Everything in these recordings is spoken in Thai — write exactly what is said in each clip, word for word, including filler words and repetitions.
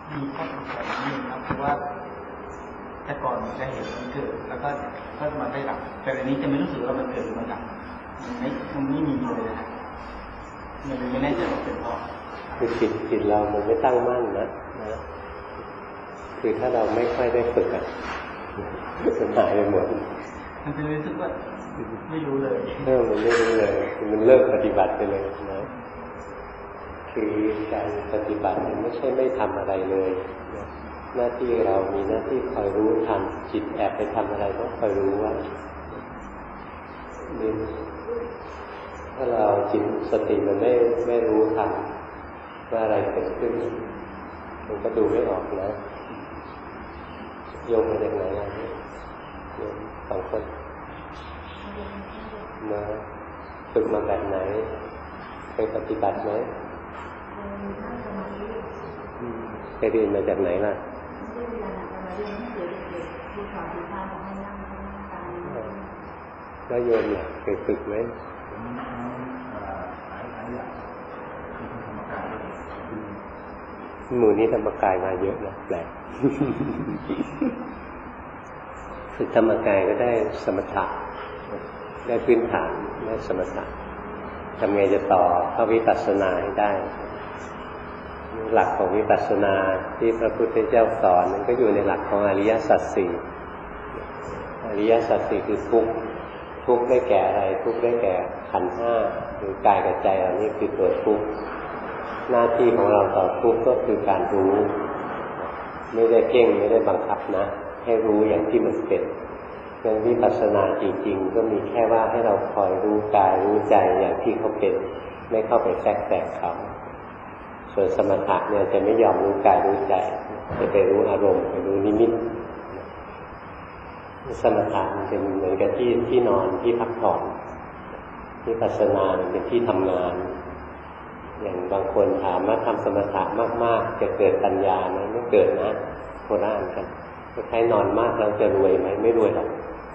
มีข้อสงสัยนิดนึงครับคือว่าแต่ก่อนจะเห็นมันเกิดแล้วก็ก็มาได้ดับแต่อันนี้จะไม่รู้สึกว่ามันเกิดหรือมันดับมันไม่มันไม่มีเลยนะมันไม่แน่ใจว่าเป็นเพราะคือจิตจิตเรามันไม่ตั้งมั่นนะนะคือถ้าเราไม่ค่อยได้ฝึกอ่ะมันหายไปหมดมันจะรู้สึกว่าไม่รู้เลยเออมันไม่รู้เลยมันเลิกปฏิบัติไปเลยนะคือการปฏิบัติมันไม่ใช่ไม่ทำอะไรเลยหน้าที่เรามีหน้าที่คอยรู้ทันจิตแอบไปทำอะไรต้องคอยรู้ว่านี่ถ้าเราจิตสติมันไม่ไม่รู้ทันว่าอะไรเกิดขึ้นมันก็ดูไม่ออกนะโยมมาจากไหนอ่ะโยมสองคนมาฝึกมาแบบไหนไปปฏิบัติไหมไปเรียนมาจากไหนล่ะแล้วโยมเนี่ยเคยฝึกไหมหมู่นี้ธรรมกายมาเยอะนะแปลกฝึกธรรมกายก็ได้สมถะได้พื้นฐานได้สมถะทำไงจะต่อเข้าวิปัสสนาให้ได้หลักของวิปัสสนาที่พระพุทธเจ้าสอนมันก็อยู่ในหลักของอริยสัจสี่อริยสัจสี่คือทุกข์ทุกข์ได้แก่อะไรทุกข์ได้แก่ขันธ์ห้าหรือกายกับใจเรานี่คือตัวทุกข์หน้าที่ของเราต่อทุกข์ก็คือการรู้ไม่ได้เก่งไม่ได้บังคับนะให้รู้อย่างที่มันเป็นเรื่องวิปัสสนาจริงๆก็มีแค่ว่าให้เราคอยรู้กายรู้ใจอย่างที่เขาเป็นไม่เข้าไปแทรกแซงเขาส่วนสมถะเนี่ยจะไม่ยอมรู้กายรู้ใจจะไปรู้อารมณ์ไปรู้นิมิตสมถะมันเป็นเหมือนกับที่ที่นอนที่พักผ่อนวิปัสสนาเป็นที่ทำงานอย่างบางคนถามว่าทำสมถะมากๆจะเกิดปัญญาไหมไม่เกิดนะโคราชกันใครนอนมากเราจะรวยไหมไม่รวยหรอก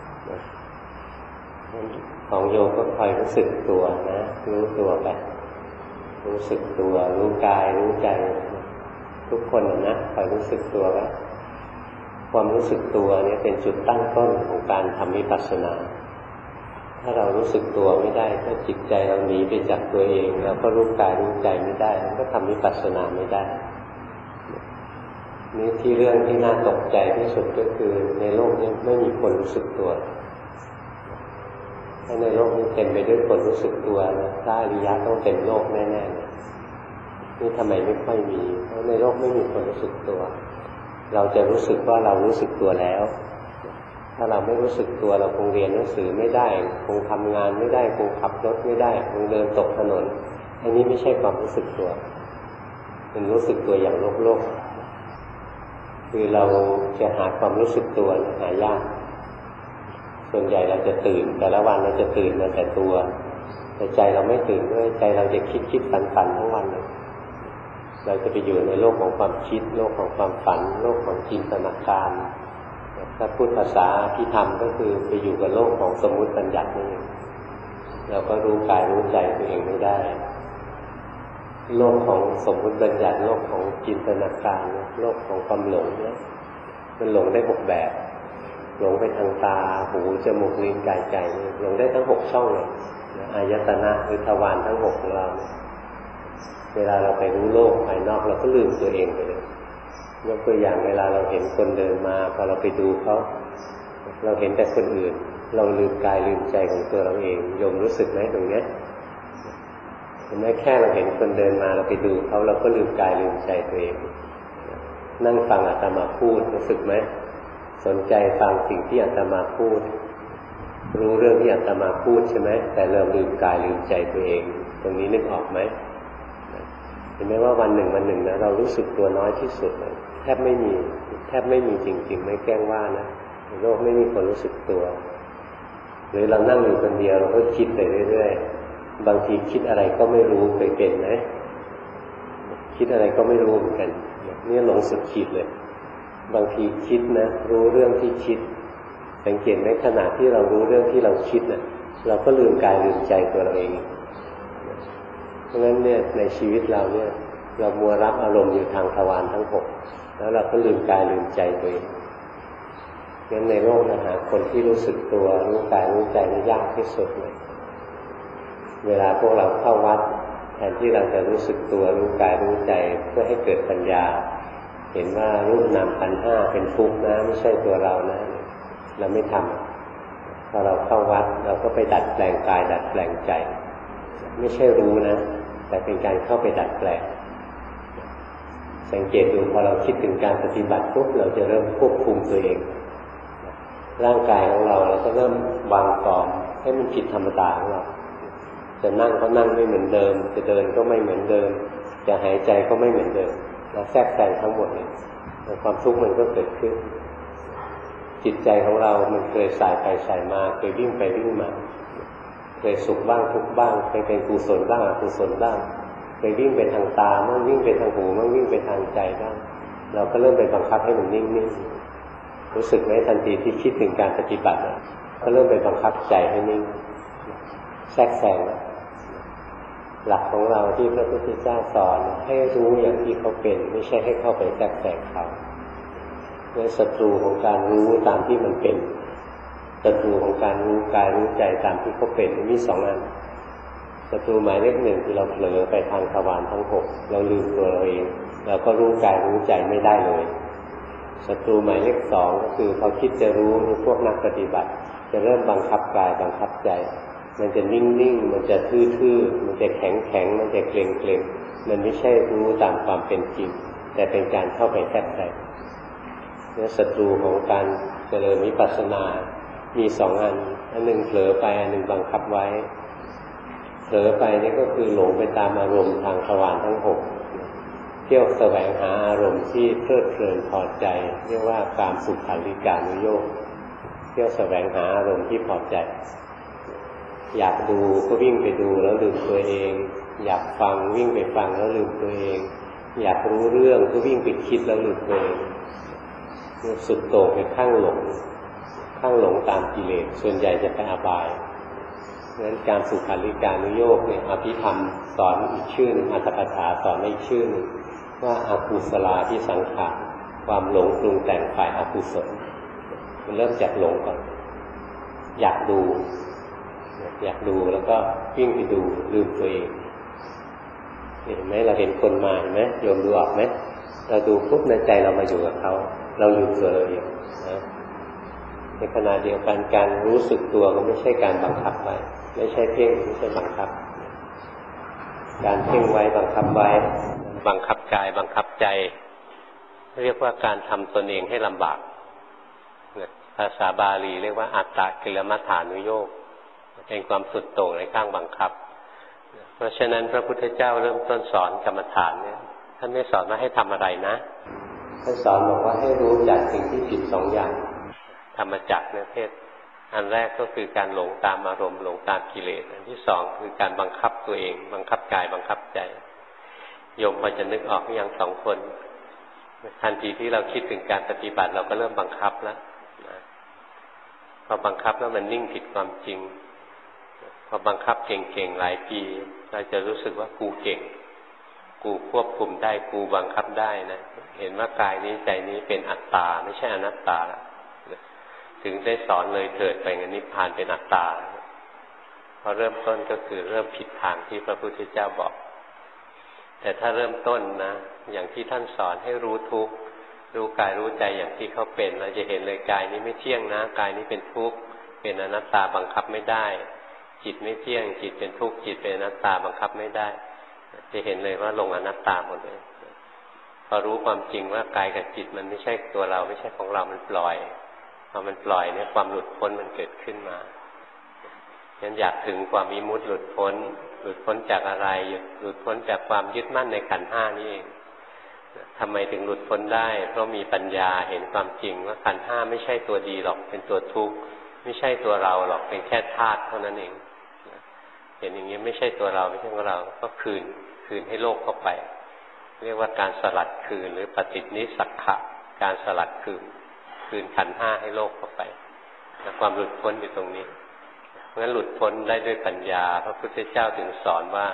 ของโยมก็คอยรู้สึกตัวนะรู้ตัวไปรู้สึกตัวรู้กายรู้ใจทุกคนนะคอยรู้สึกตัวไว้ความรู้สึกตัวนี้เป็นจุดตั้งต้นของการทำวิปัสสนาถ้าเรารู้สึกตัวไม่ได้ถ้าจิตใจเราหนีไปจากตัวเองเราก็รู้กายรู้ใจไม่ได้ก็ทำวิปัสสนาไม่ได้นี่ที่เรื่องที่น่าตกใจที่สุดก็คือในโลกนี้ไม่มีคนรู้สึกตัวถ้าในโลกนี้เต็มไปด้วยคนรู้สึกตัวนะพระอริยะต้องเต็มโลกแน่ๆเลยนี่ทำไมไม่ค่อยมีเพราะในโลกไม่มีคนรู้สึกตัวเราจะรู้สึกว่าเรารู้สึกตัวแล้วถ้าเราไม่รู้สึกตัวเราคงเรียนหนังสือไม่ได้คงทำงานไม่ได้คงขับรถไม่ได้คงเดินตกถนนอันนี้ไม่ใช่ความรู้สึกตัวมันรู้สึกตัวอย่างโลกโลกคือเราจะหาความรู้สึกตัวหายากส่วนใหญ่เราจะตื่นแต่ละวันเราจะตื่นมาแต่ตัวแต่ใจเราไม่ตื่นด้วยใจเราจะคิดคิดฝันฝันทั้งวันเลยเราจะไปอยู่ในโลกของความคิดโลกของความฝันโลกของจินตนาการถ้าพูดภาษาที่ทำก็คือไปอยู่กับโลกของสมมุติบัญญัตินี่เองเราก็รู้กายรู้ใจตัวเองไม่ได้โลกของสมมุติบัญญัติโลกของจินตนาการโลกของความหลงเนี่ยมันหลงได้หกแบบหลงไปทางตาหูจมูกลิ้นกายใจหลงได้ทั้งหกช่องเลยอายตนะคือทวารทั้งหกของเราเวลาเราไปรู้โลกภายนอกเราก็ลืมตัวเองไปเลยยกตัวอย่างเวลาเราเห็นคนเดินมาพอเราไปดูเขาเราเห็นแต่คนอื่นเราลืมกายลืมใจของตัวเราเองโยมรู้สึกไหมตรงเนี้ยเห็นไหมแค่เราเห็นคนเดินมาเราไปดูเขาเราก็ลืมกายลืมใจตัวเองนั่งฟังอาตมาพูดรู้สึกไหมสนใจฟังสิ่งที่อาตมาพูดรู้เรื่องที่อาตมาพูดใช่ไหมแต่เราลืมกายลืมใจตัวเองตรงนี้นึกออกไหมเห็นไหมว่าวันหนึ่งวันหนึ่งนะเรารู้สึกตัวน้อยที่สุดเลยแทบไม่มีแทบไม่มีจริงๆไม่แกล้งว่านะในโลกไม่มีคนรู้สึกตัวหรือเรานั่งอยู่คนเดียวเราก็คิดไปเรื่อยๆบางทีคิดอะไรก็ไม่รู้เคยเป็นไหมคิดอะไรก็ไม่รู้เหมือนกันนี่หลงสุดขีดเลยบางทีคิดนะรู้เรื่องที่คิดสังเกตไหมขณะที่เรารู้เรื่องที่เราคิดนะเราก็ลืมกายลืมใจตัวเราเองเพราะฉะนั้นเนี่ยในชีวิตเราเนี่ยเรามัวรับอารมณ์อยู่ทางทวารทั้งหกแล้วเราก็ลืมกายลืมใจตัวเองงั้นในโลกนะหาคนที่รู้สึกตัวรู้กายรู้ใจนี่ยากที่สุดเลยเวลาพวกเราเข้าวัดแทนที่เราจะรู้สึกตัวรู้กายรู้ใจเพื่อให้เกิดปัญญาเห็นว่ารูปนามขันธ์ห้าเป็นทุกข์นะไม่ใช่ตัวเรานะเราไม่ทำพอเราเข้าวัดเราก็ไปดัดแปลงกายดัดแปลงใจไม่ใช่รู้นะแต่เป็นการเข้าไปดัดแปลงสังเกตดูพอเราคิดถึงการปฏิบัติปุ๊บเราจะเริ่มควบคุมตัวเองร่างกายของเราเราก็เริ่มวางกรอบให้มันผิดธรรมดาของเราจะนั่งก็นั่งไม่เหมือนเดิมจะเดินก็ไม่เหมือนเดิมจะหายใจก็ไม่เหมือนเดิมเราแทรกแซงทั้งหมดเลยความทุกข์มันก็เกิดขึ้นจิตใจของเรามันเคยสายไปสายมาเคยวิ่งไปวิ่งมาเคยสุขบ้างทุกข์บ้างเคยเป็นกุศลบ้างอกุศลบ้างเคยวิ่งไปทางตาบ้างวิ่งไปทางหูบ้างวิ่งไปทางใจบ้างเราก็เริ่มไปบังคับให้มันนิ่งๆรู้สึกไหมทันทีที่คิดถึงการปฏิบัติก็เริ่มไปบังคับใจให้นิ่งแทรกแซงหลักของเราที่พระพุทธเจ้าสอนให้รู้อย่างที่เขาเป็นไม่ใช่ให้เข้าไปแทรกแซงเขาเป็นศัตรูของการรู้ตามที่มันเป็นศัตรูของการรู้กายรู้ใจตามที่เขาเป็นมีสองอันศัตรูหมายเลขหนึ่งคือเราเผลอไปทางทวารทั้งหกเราลืมตัวเราเองเราก็รู้กายรู้ใจไม่ได้เลยศัตรูหมายเลขสองก็คือพอคิดจะรู้พวกนักปฏิบัติจะเริ่มบังคับกายบังคับใจมันจะนิ่งๆมันจะทื่อๆมันจะแข็งๆมันจะเกร็งๆมันไม่ใช่รู้ตามความเป็นจริงแต่เป็นการเข้าไปแทรกแซงเนี่ยศัตรูของการเจริญวิปัสสนามีสองอันอันหนึ่งเผลอไปอันหนึ่งบังคับไว้เผลอไปนี่ก็คือหลงไปตามอารมณ์ทางทวารทั้งหกเที่ยวแสวงหาอารมณ์ที่เพลิดเพลินพอใจเรียกว่ากามสุขันธิกานุโยคเที่ยวแสวงหาอารมณ์ที่พอใจอยากดูก็วิ่งไปดูแล้วลืมตัวเองอยากฟังวิ่งไปฟังแล้วลืมตัวเองอยากรู้เรื่องก็วิ่งไปคิดแล้วลืมตัวเองสุดโต่งไปข้างหลงข้างหลงตามกิเลสส่วนใหญ่จะไปอบายเพราะฉะนั้นการสุขันธิกานุโยคเนี่ยอภิธรรมสอนอีกชื่อหนึ่งอัตถกถาสอนอีกชื่อหนึ่งว่าอกุศลาภิสังขารความหลงปรุงแต่งฝ่ายอกุศลมันเริ่มจากหลงก่อนอยากดูอยากดูแล้วก็วิ่งไปดูลืมตัวเองเห็นไหมเราเห็นคนมาเห็นไหมโยมดูออกไหมเราดูปุ๊บในใจเรามาอยู่กับเขาเราอยู่ตัวเราเองนะในขณะเดียวกันการรู้สึกตัวก็ไม่ใช่การบังคับไว้ไม่ใช่เพ่งไม่ใช่บังคับการเพ่งไว้บังคับไว้บังคับกายบังคับใจเรียกว่าการทำตนเองให้ลำบากภาษาบาลีเรียกว่าอัตตกิลมัฏฐานุโยคเป็นความสุดโต่งในข้างบังคับเพราะฉะนั้นพระพุทธเจ้าเริ่มต้นสอนกรรมฐานเนี่ยท่านไม่สอนว่าให้ทำอะไรนะท่านสอนบอกว่าให้รู้จักสิ่งที่ผิดสองอย่างธรรมจักรเนี่ยเทศอันแรกก็คือการหลงตามอารมณ์หลงตามกิเลสอันที่สองคือการบังคับตัวเองบังคับกายบังคับใจโยมพอจะนึกออกอย่างสองคนทันทีที่เราคิดถึงการปฏิบัติเราก็เริ่มบังคับแล้วนะพอบังคับแล้วมันนิ่งผิดความจริงพอบังคับเก่งๆหลายปีเราจะรู้สึกว่ากูเก่งกูควบคุมได้กูบังคับได้นะเห็นว่ากายนี้ใจนี้เป็นอัตตาไม่ใช่อนัตตาถึงได้สอนเลยเถิดไปงั้นนิพพานเป็นอัตตาพอเริ่มต้นก็คือเริ่มผิดทางที่พระพุทธเจ้าบอกแต่ถ้าเริ่มต้นนะอย่างที่ท่านสอนให้รู้ทุกข์รู้กายรู้ใจอย่างที่เขาเป็นเราจะเห็นเลยกายนี้ไม่เที่ยงนะกายนี้เป็นทุกข์เป็นอนัตตาบังคับไม่ได้จิตไม่เที่ยงจิตเป็นทุกข์จิตเป็นอนัตตาบังคับไม่ได้จะเห็นเลยว่าลงอนัตตาหมดเลยพอรู้ความจริงว่ากายกับจิตมันไม่ใช่ตัวเราไม่ใช่ของเรามันปล่อยพอมันปล่อยเนี่ยความหลุดพ้นมันเกิดขึ้นมาฉะนั้นอยากถึงความวิมุตติหลุดพ้นหลุดพ้นจากอะไรหลุดพ้นจากความยึดมั่นในขันธ์ห้านี่เองทำไมถึงหลุดพ้นได้เพราะมีปัญญาเห็นความจริงว่าขันธ์ห้าไม่ใช่ตัวดีหรอกเป็นตัวทุกข์ไม่ใช่ตัวเราหรอกเป็นแค่ธาตุเท่านั้นเองเห็นอย่างนี้ไม่ใช่ตัวเราไม่ใช่ของเราก็คืนคืนให้โลกเข้าไปเรียกว่าการสลัดคืนหรือปฏินิสักขะการสลัดคืนคืนขันธ์ห้าให้โลกเข้าไปความหลุดพ้นอยู่ตรงนี้เพราะฉะนั้นหลุดพ้นได้ด้วยปัญญาพระพุทธเจ้าถึงสอนว่า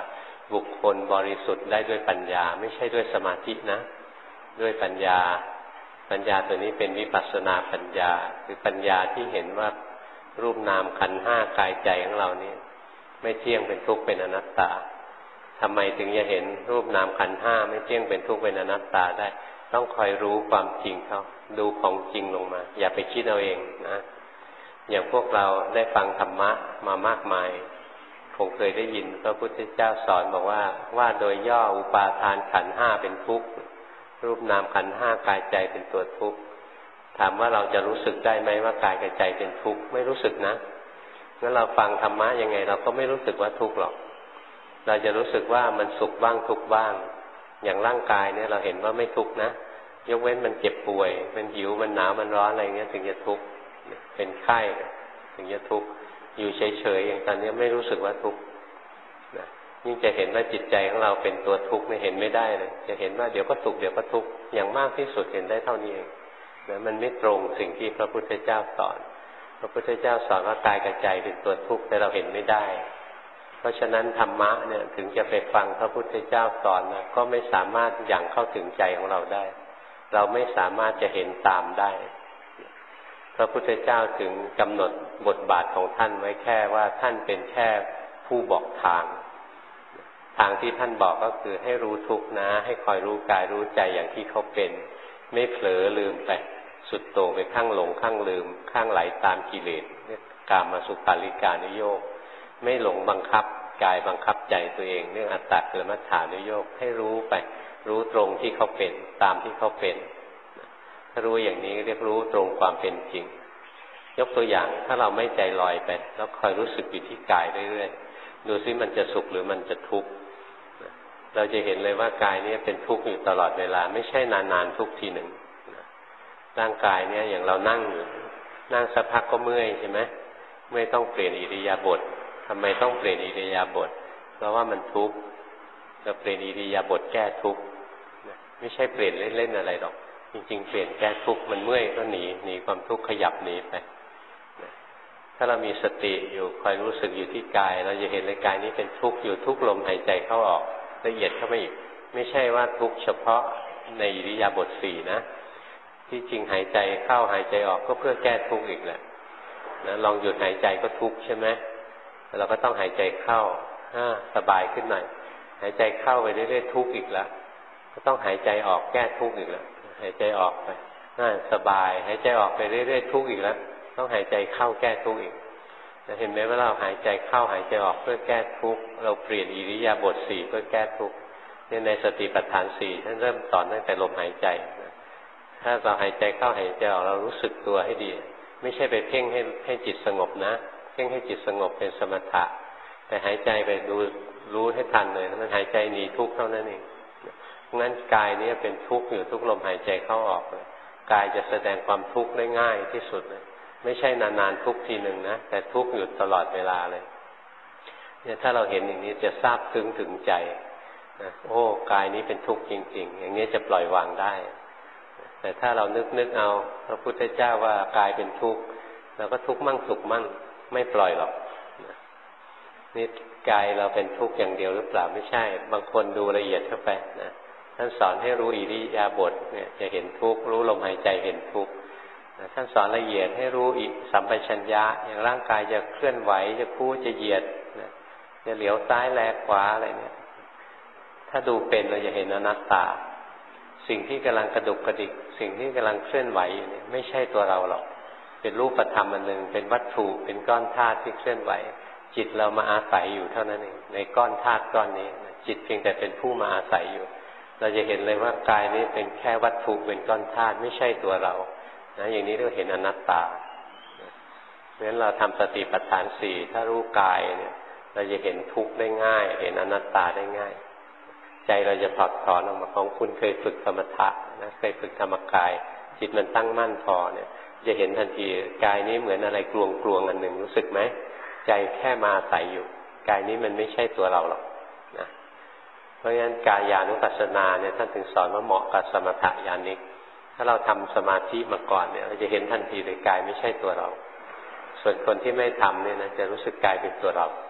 บุคคลบริสุทธิ์ได้ด้วยปัญญาไม่ใช่ด้วยสมาธินะด้วยปัญญาปัญญาตัวนี้เป็นวิปัสสนาปัญญาคือปัญญาที่เห็นว่ารูปนามขันธ์ห้ากายใจของเรานี่ไม่เที่ยงเป็นทุกข์เป็นอนัตตาทำไมถึงจะเห็นรูปนามขันธ์ห้าไม่เที่ยงเป็นทุกข์เป็นอนัตตาได้ต้องคอยรู้ความจริงเขาดูของจริงลงมาอย่าไปคิดเอาเองนะอย่างพวกเราได้ฟังธรรมะมามากมายคงเคยได้ยินพระพุทธเจ้าสอนบอกว่าว่าโดยย่ออุปาทานขันธ์ห้าเป็นทุกข์รูปนามขันธ์ห้ากายใจเป็นตัวทุกข์ถามว่าเราจะรู้สึกได้ไหมว่ากายกับใจเป็นทุกข์ไม่รู้สึกนะเมื่อเราฟังธรรมะยังไงเราก็ไม่รู้สึกว่าทุกข์หรอกเราจะรู้สึกว่ามันสุขบ้างทุกข์บ้างอย่างร่างกายเนี่ยเราเห็นว่าไม่ทุกข์นะยกเว้นมันเจ็บป่วยมันหิวมันหนาวมันร้อนอะไรเงี้ยถึงจะทุกข์เป็นไข้ถึงจะทุกข์อยู่เฉยๆอย่างตอนนี้ไม่รู้สึกว่าทุกข์นะยิ่งจะเห็นว่าจิตใจของเราเป็นตัวทุกข์ไม่เห็นไม่ได้เลยจะเห็นว่าเดี๋ยวก็สุขเดี๋ยวก็ทุกข์อย่างมากที่สุดเห็นได้เท่านี้เองนะมันไม่ตรงสิ่งที่พระพุทธเจ้าสอนพระพุทธเจ้าสอนว่ากายกับใจเป็นตัวทุกข์แต่เราเห็นไม่ได้เพราะฉะนั้นธรรมะเนี่ยถึงจะไปฟังพระพุทธเจ้าสอนนะก็ไม่สามารถอย่างเข้าถึงใจของเราได้เราไม่สามารถจะเห็นตามได้พระพุทธเจ้าถึงกำหนดบทบาทของท่านไว้แค่ว่าท่านเป็นแค่ผู้บอกทางทางที่ท่านบอกก็คือให้รู้ทุกข์นะให้คอยรู้กายรู้ใจอย่างที่เขาเป็นไม่เผลอลืมไปสุดโต่งไปข้างหลงข้างลืมข้างไหลตามกิเลสกามสุขาริการนิโยคไม่หลงบังคับกายบังคับใจตัวเองเรื่องอัตตกิลมัฏฐานุโยคให้รู้ไปรู้ตรงที่เขาเป็นตามที่เขาเป็นถ้ารู้อย่างนี้เรียกรู้ตรงความเป็นจริงยกตัวอย่างถ้าเราไม่ใจลอยไปแล้วคอยรู้สึกอยู่ที่กายเรื่อยๆดูซิมันจะสุขหรือมันจะทุกข์เราจะเห็นเลยว่ากายนี้เป็นทุกข์อยู่ตลอดเวลาไม่ใช่นานๆทุกทีหนึ่งร่างกายเนี่ยอย่างเรานั่งอยู่นั่งสักพักก็เมื่อยใช่ไหมเมื่อยต้องเปลี่ยนอิริยาบถทำไมต้องเปลี่ยนอิริยาบถเพราะว่ามันทุกข์เราเปลี่ยนอิริยาบถแก้ทุกข์ไม่ใช่เปลี่ยนเล่นๆอะไรหรอกจริงๆเปลี่ยนแก้ทุกข์มันเมื่อยก็หนีหนีความทุกข์ขยับหนีไปถ้าเรามีสติอยู่คอยรู้สึกอยู่ที่กายเราจะเห็นเลยกายนี้เป็นทุกข์อยู่ทุกลมหายใจเข้าออกละเอียดเข้าไปอีกไม่ใช่ว่าทุกข์เฉพาะในอิริยาบถสี่นะที่จริงหายใจเข้าหายใจออกก็เพื่อแก้ทุกข์อีกแหละนะลองหยุดหายใจก็ทุกข์ใช่ไหมเราก็ต้องหายใจเข้าสบายขึ้นหน่อยหายใจเข้าไปเรื่อยๆทุกข์อีกแล้วก็ต้องหายใจออกแก้ทุกข์อีกแล้วหายใจออกไปสบายหายใจออกไปเรื่อยๆทุกข์อีกแล้วต้องหายใจเข้าแก้ทุกข์อีกเห็นไหมว่าเราหายใจเข้าหายใจออกเพื่อแก้ทุกข์เราเปลี่ยนอิริยาบถสี่เพื่อแก้ทุกข์เนี่ยในสติปัฏฐานสี่ท่านเริ่มสอนตั้งแต่ลมหายใจถ้าเราหายใจเข้าหายใจออกเรารู้สึกตัวให้ดีไม่ใช่ไปเพ่งให้ให้จิตสงบนะเพ่งให้จิตสงบเป็นสมถะแต่หายใจไปดูรู้ให้ทันเลยมันหายใจหนีทุกข์เท่านั้นเองงั้นกายนี้เป็นทุกข์อยู่ทุกลมหายใจเข้าออกเลยกายจะแสดงความทุกข์ได้ง่ายที่สุดเลยไม่ใช่นานๆทุกทีหนึ่งนะแต่ทุกข์อยู่ตลอดเวลาเลยเนี่ยถ้าเราเห็นอย่างนี้จะซาบซึ้งถึงใจนะโอ้กายนี้เป็นทุกข์จริงๆอย่างนี้จะปล่อยวางได้แต่ถ้าเรานึกนึกเอาพระพุทธเจ้าว่ากายเป็นทุกข์เราก็ทุกข์มั่งสุขมั่งไม่ปล่อยหรอกนี่กายเราเป็นทุกข์อย่างเดียวหรือเปล่าไม่ใช่บางคนดูละเอียดเข้าไปนะท่านสอนให้รู้อิริยาบถเนี่ยจะเห็นทุกข์รู้ลมหายใจเห็นทุกข์ท่านสอนละเอียดให้รู้อิสัมปชัญญะอย่างร่างกายจะเคลื่อนไหวจะคู่จะเหยียดจะเหลียวซ้ายแลขวาอะไรเนี่ยถ้าดูเป็นเราจะเห็นอนัตตาสิ่งที่กำลังกระดุกกระดิกสิ่งที่กำลังเคลื่อนไหวอยู่เนี่ยไม่ใช่ตัวเราหรอกเป็นรูปธรรมอันหนึ่งเป็นวัตถุเป็นก้อนธาตุที่เคลื่อนไหวจิตเรามาอาศัยอยู่เท่านั้นเองในก้อนธาตุก้อนนี้จิตเพียงแต่เป็นผู้มาอาศัยอยู่เราจะเห็นเลยว่ากายนี้เป็นแค่วัตถุเป็นก้อนธาตุไม่ใช่ตัวเรานะอย่างนี้เราเห็นอนัตตาเพราะฉะนั้นเราทำสติปัฏฐานสี่ถ้ารู้กายเนี่ยเราจะเห็นทุกข์ได้ง่ายเห็นอนัตตาได้ง่ายใจเราจะถอดถอนออกมาของคุณเคยฝึกสมถะนะเคยฝึกธรรมกายจิตมันตั้งมั่นพอเนี่ยจะเห็นทันทีกายนี้เหมือนอะไรกลวงกลวงอันหนึ่งรู้สึกไหมใจแค่มาอาศัยอยู่กายนี้มันไม่ใช่ตัวเราหรอกนะเพราะฉะนั้นกายานุปัสสนาเนี่ยท่านถึงสอนว่าเหมาะกับสมถะญาณิกถ้าเราทำสมาธิมาก่อนเนี่ยเราจะเห็นทันทีเลยกายไม่ใช่ตัวเราส่วนคนที่ไม่ทำเนี่ยนะจะรู้สึกกายเป็นตัวเรา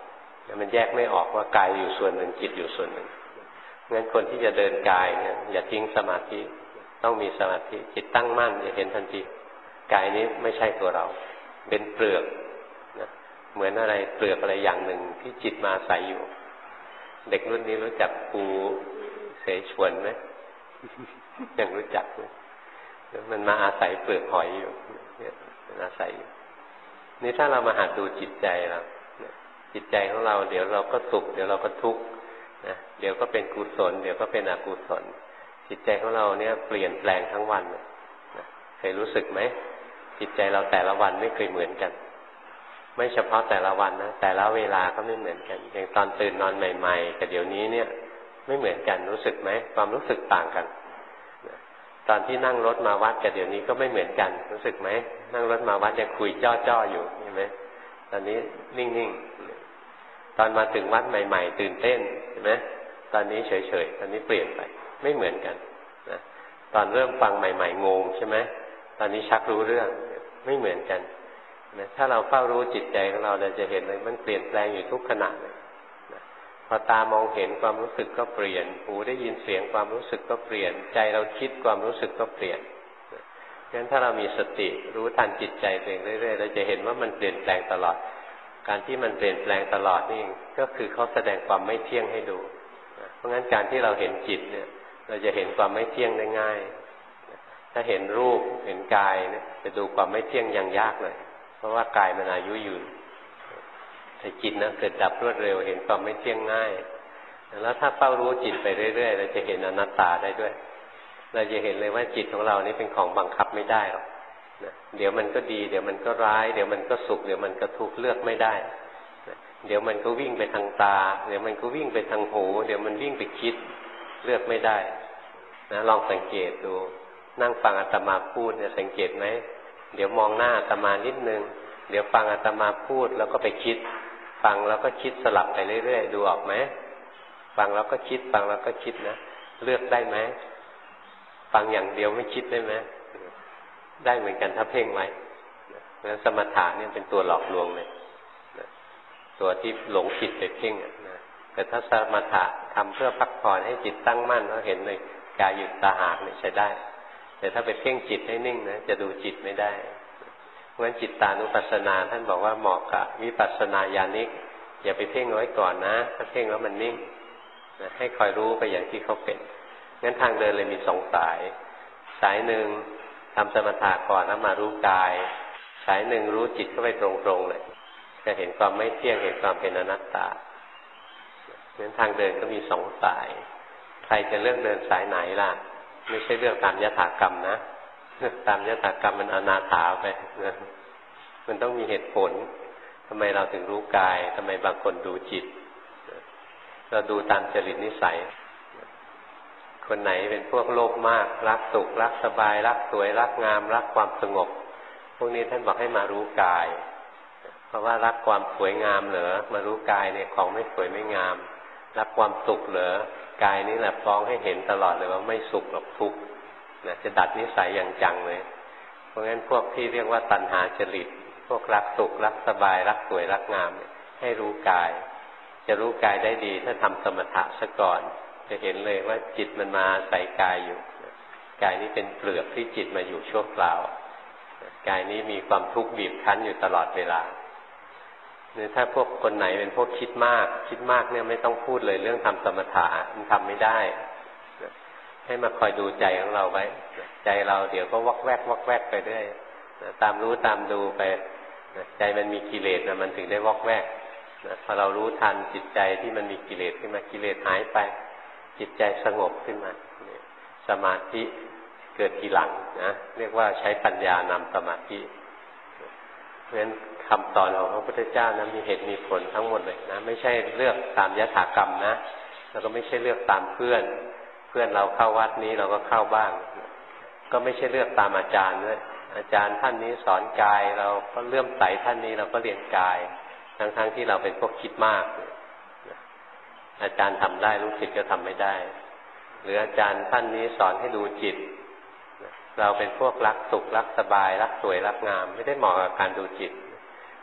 มันแยกไม่ออกว่ากายอยู่ส่วนหนึ่งจิตอยู่ส่วนหนึ่งงั้นคนที่จะเดินกายเนี่ยอย่าทิ้งสมาธิต้องมีสมาธิจิตตั้งมั่นจะเห็นทันทีกายนี้ไม่ใช่ตัวเราเป็นเปลือกนะเหมือนอะไรเปลือกอะไรอย่างหนึ่งที่จิตมาอาศัยอยู่เด็กรุ่นนี้รู้จักปูเสฉวนไหม ยังรู้จักไหมมันมาอาศัยเปลือกหอยอยู่เนี่ยมันอาศัยอยู่นี่ถ้าเรามาหัดดูจิตใจเราจิตใจของเราเดี๋ยวเราก็สุขเดี๋ยวเราก็ทุกข์นะเดี๋ยวก็เป็นกุศลเดี๋ยวก็เป็นอกุศลจิตใจของเราเนี่ยเปลี่ยนแปลงทั้งวันนะเคยรู้สึกไหมจิตใจเราแต่ละวันไม่เคยเหมือนกันไม่เฉพาะแต่ละวันนะแต่ละเวลาก็ไม่เหมือนกันอย่างตอนตื่นนอนใหม่ๆกับเดี๋ยวนี้เนี่ยไม่เหมือนกันรู้สึกไหมความรู้สึกต่างกันตอนที่นั่งรถมาวัดกับเดี๋ยวนี้ก็ไม่เหมือนกันรู้สึกไหมนั่งรถมาวัดยังคุยจ้อๆอยู่เห็นไหมตอนนี้นิ่งๆตอนมาถึงวัดใหม่ๆตื่นเต้นเห็นไหมตอนนี้เฉยๆตอนนี้เปลี่ยนไปไม่เหมือนกันนะตอนเริ่มฟังใหม่ๆงงใช่ไหมตอนนี้ชักรู้เรื่องไม่เหมือนกันนะถ้าเราเฝ้ารู้จิตใจของเราเราจะเห็นเลยมันเปลี่ยนแปลงอยู่ทุกขณะเลยนะพอตามองเห็นความรู้สึกก็เปลี่ยนหูได้ยินเสียงความรู้สึกก็เปลี่ยนใจเราคิดความรู้สึกก็เปลี่ยนนะงั้นถ้าเรามีสติรู้ทันจิตใจตัวเองเรื่อยๆเราจะเห็นว่ามันเปลี่ยนแปลงตลอดการที่มันเปลี่ยนแปลงตลอดนี่ก็คือเขาแสดงความไม่เที่ยงให้ดูนะเพราะงั้นการที่เราเห็นจิตเนี่ยเราจะเห็นความไม่เที่ยงได้ง่ายถ้าเห็นรูปเห็นกายเนี่ยจะดูความไม่เที่ยงยังยากเลยเพราะว่ากายมันอายุยืนแต่จิตนะเกิดดับรวดเร็วเห็นความไม่เที่ยงง่ายแล้วถ้าเฝ้ารู้จิตไปเรื่อยๆเราจะเห็นอนัตตาได้ด้วยเราจะเห็นเลยว่าจิตของเรานี่เป็นของบังคับไม่ได้หรอกนะเดี๋ยวมันก็ดีเดี๋ยวมันก็ร้ายเดี๋ยวมันก็สุขเดี๋ยวมันก็ทุกข์เลือกไม่ได้นะเดี๋ยวมันก็วิ่งไปทางตาเดี๋ยวมันก็วิ่งไปทางหูเดี๋ยวมันวิ่งไปคิดเลือกไม่ได้นะลองสังเกตดูนั่งฟังอาตมาพูดเนี่ยสังเกตไหมเดี๋ยวมองหน้าอาตมานิดนึงเดี๋ยวฟังอาตมาพูดแล้วก็ไปคิดฟังแล้วก็คิดสลับไปเรื่อยๆดูออกไหมฟังแล้วก็คิดฟังแล้วก็คิดนะเลือกได้ไหมฟังอย่างเดียวไม่คิดได้ไหมได้เหมือนกันถ้าเพ่งไว้เพราะฉะนั้นสมถะเนี่ยเป็นตัวหลอกลวงเลยตัวที่หลงผิดไปเพ่งนะแต่ถ้าสมถะทำเพื่อพักผ่อนให้จิตตั้งมั่นแล้วเห็นเลยกายหยุดตาหากเนี่ยใช้ได้แต่ถ้าไปเพ่งจิตให้นิ่งนะจะดูจิตไม่ได้เพราะฉะนั้นจิตตานุปัสสนาท่านบอกว่าเหมาะกับวิปัสสนาญาณิกอย่าไปเพ่งไว้ก่อนนะถ้าเพ่งแล้วมันนิ่งนะให้คอยรู้ไปอย่างที่เขาเป็นงั้นทางเดินเลยมีสองสายสายหนึ่งทำสมถะก่อนแล้วมารู้กายสายหนึ่งรู้จิตเข้าไปตรงๆเลยจะเห็นความไม่เที่ยงเห็นความเป็นอนัตตางั้นทางเดินก็มีสองสายใครจะเลือกเดินสายไหนล่ะไม่ใช่เลือกตามยถากรรมนะเลือกตามยถากรรมมันอนาถาไปนะมันต้องมีเหตุผลทำไมเราถึงรู้กายทำไมบางคนดูจิตเราดูตามจริตนิสัยคนไหนเป็นพวกโลภมากรักสุขรักสบายรักสวยรักงามรักความสงบพวกนี้ท่านบอกให้มารู้กายเพราะว่ารักความสวยงามเหรอมารู้กายเนี่ยของไม่สวยไม่งามรักความสุขเหรอกายนี่แหละฟ้องให้เห็นตลอดเลยว่าไม่สุขหรอกทุกข์นะจะดัดนิสัยอย่างจังเลยเพราะงั้นพวกที่เรียกว่าตัณหาจริตพวกรักสุขรักสบายรักสวยรักงามให้รู้กายจะรู้กายได้ดีถ้าทำสมถะซะก่อนจะเห็นเลยว่าจิตมันมาใส่กายอยู่กายนี้เป็นเปลือกที่จิตมาอยู่ชั่วคราวกายนี้มีความทุกข์บีบคั้นอยู่ตลอดเวลาเนี่ยถ้าพวกคนไหนเป็นพวกคิดมากคิดมากเนี่ยไม่ต้องพูดเลยเรื่องทำสมถะมันทำไม่ได้ให้มาคอยดูใจของเราไว้ใจเราเดี๋ยวก็วอกแวกวอกแวกไปเรื่อยตามรู้ตามดูไปใจมันมีกิเลสนะมันถึงได้วอกแวกพอเรารู้ทันจิตใจที่มันมีกิเลสขึ้นมากิเลสหายไปจิตใจสงบขึ้นมาสมาธิเกิดทีหลังนะเรียกว่าใช้ปัญญานำสมาธิเพราะฉะนั้นคำสอนของพระพุทธเจ้านะมีเหตุมีผลทั้งหมดเลยนะไม่ใช่เลือกตามยถากรรมนะแล้วก็ไม่ใช่เลือกตามเพื่อนเพื่อนเราเข้าวัดนี้เราก็เข้าบ้างก็ไม่ใช่เลือกตามอาจารย์ด้วยอาจารย์ท่านนี้สอนกายเราก็เลื่อมใสท่านนี้เราก็เรียนกายทั้งๆที่เราเป็นพวกคิดมากอาจารย์ทำได้ลูกศิษย์ก็ทำไม่ได้หรืออาจารย์ท่านนี้สอนให้ดูจิตเราเป็นพวกรักสุขรักสบายรักสวยรักงามไม่ได้เหมาะกับการดูจิต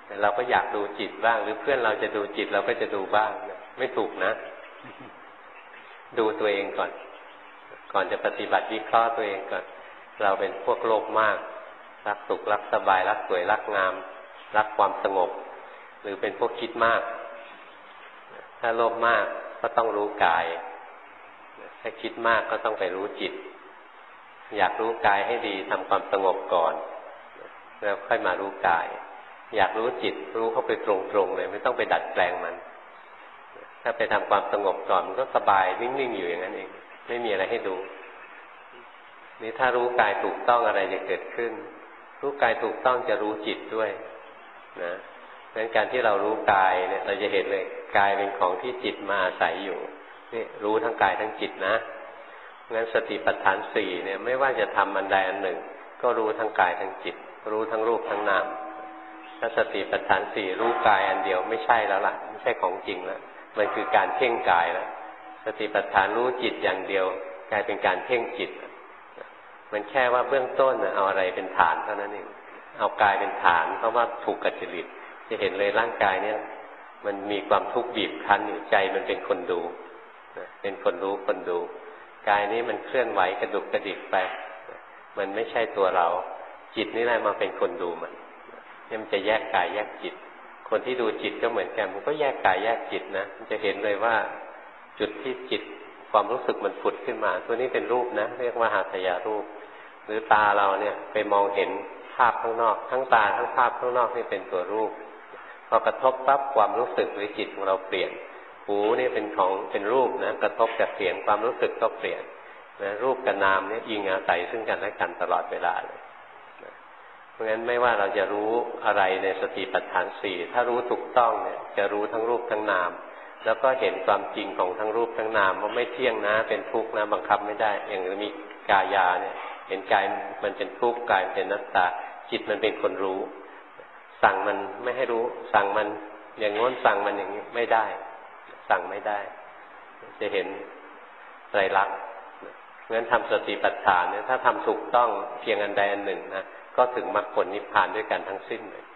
แต่เราก็อยากดูจิตบ้างหรือเพื่อนเราจะดูจิตเราก็จะดูบ้างไม่ถูกนะดูตัวเองก่อนก่อนจะปฏิบัติวิเคราะห์ตัวเองก่อนเราเป็นพวกโลภมากรักสุขรักสบายรักสวยรักงามรักความสงบหรือเป็นพวกคิดมากถ้าโลภมากก็ต้องรู้กายถ้าคิดมากก็ต้องไปรู้จิตอยากรู้กายให้ดีทำความสงบก่อนแล้วค่อยมารู้กายอยากรู้จิตรู้เข้าไปตรงๆเลยไม่ต้องไปดัดแปลงมันถ้าไปทำความสงบก่อนมันก็สบายนิ่งๆอยู่อย่างนั้นเองไม่มีอะไรให้ดูนี่ถ้ารู้กายถูกต้องอะไรจะเกิดขึ้นรู้กายถูกต้องจะรู้จิตด้วยนะดังนั้นการที่เรารู้กายเนี่ยเราจะเห็นเลยกายเป็นของที่จิตมาอาศัยอยู่นี่รู้ทั้งกายทั้งจิตนะงั้นสติปัฏฐานสี่เนี่ยไม่ว่าจะทำอันใดอันหนึ่งก็รู้ทั้งกายทั้งจิตรู้ทั้งรูปทั้งนามถ้าสติปัฏฐานสี่รู้กายอันเดียวไม่ใช่แล้วล่ะไม่ใช่ของจริงแล้วมันคือการเพ่งกายแล้วสติปัฏฐานรู้จิตอย่างเดียวกลายเป็นการเพ่งจิตมันแค่ว่าเบื้องต้นเอาอะไรเป็นฐานเท่านั้นเองเอากายเป็นฐานเพราะว่าถูกกัจจริตจะเห็นเลยร่างกายเนี่ยมันมีความทุกข์บีบคั้นอยู่ใจมันเป็นคนดูเป็นคนรู้คนดูกายนี้มันเคลื่อนไหวกระดุกกระดิกไปมันไม่ใช่ตัวเราจิตนี่แหละมาเป็นคนดูมันนี่มันจะแยกกายแยกจิตคนที่ดูจิตก็เหมือนกันมันก็แยกกายแยกจิตนะมันจะเห็นเลยว่าจุดที่จิตความรู้สึกมันผุดขึ้นมาตัวนี้เป็นรูปนะเรียกว่าหาทยารูปหรือตาเราเนี่ยไปมองเห็นภาพข้างนอกทั้งตาทั้งภาพข้างนอกนี่เป็นตัวรูปพอกระทบปั๊บความรู้สึกหรือจิตของเราเปลี่ยนหูนี่เป็นของเป็นรูปนะกระทบกับเสียงความรู้สึกก็เปลี่ยนนะรูปกับนามเนี่ยอิงอาศัยซึ่งกันและกันตลอดเวลาเลยนะเพราะงั้นไม่ว่าเราจะรู้อะไรในสติปัฏฐานสี่ถ้ารู้ถูกต้องเนี่ยจะรู้ทั้งรูปทั้งนามแล้วก็เห็นความจริงของทั้งรูปทั้งนามว่าไม่เที่ยงนะเป็นทุกข์นะบังคับไม่ได้อย่างมีกายาเนี่ยเห็นกายมันเป็นทุกข์กายเป็นอนัตตาจิตมันเป็นคนรู้สั่งมันไม่ให้รู้สั่งมันอย่างโน้นสั่งมันอย่างนี้ไม่ได้สั่งไม่ได้จะเห็นไตรลักษณ์งั้นทำสติปัฏฐานเนี่ยถ้าทำถูกต้องเพียงอันใดอันหนึ่งนะก็ถึงมรรคผลนิพพานด้วยกันทั้งสิ้นเลย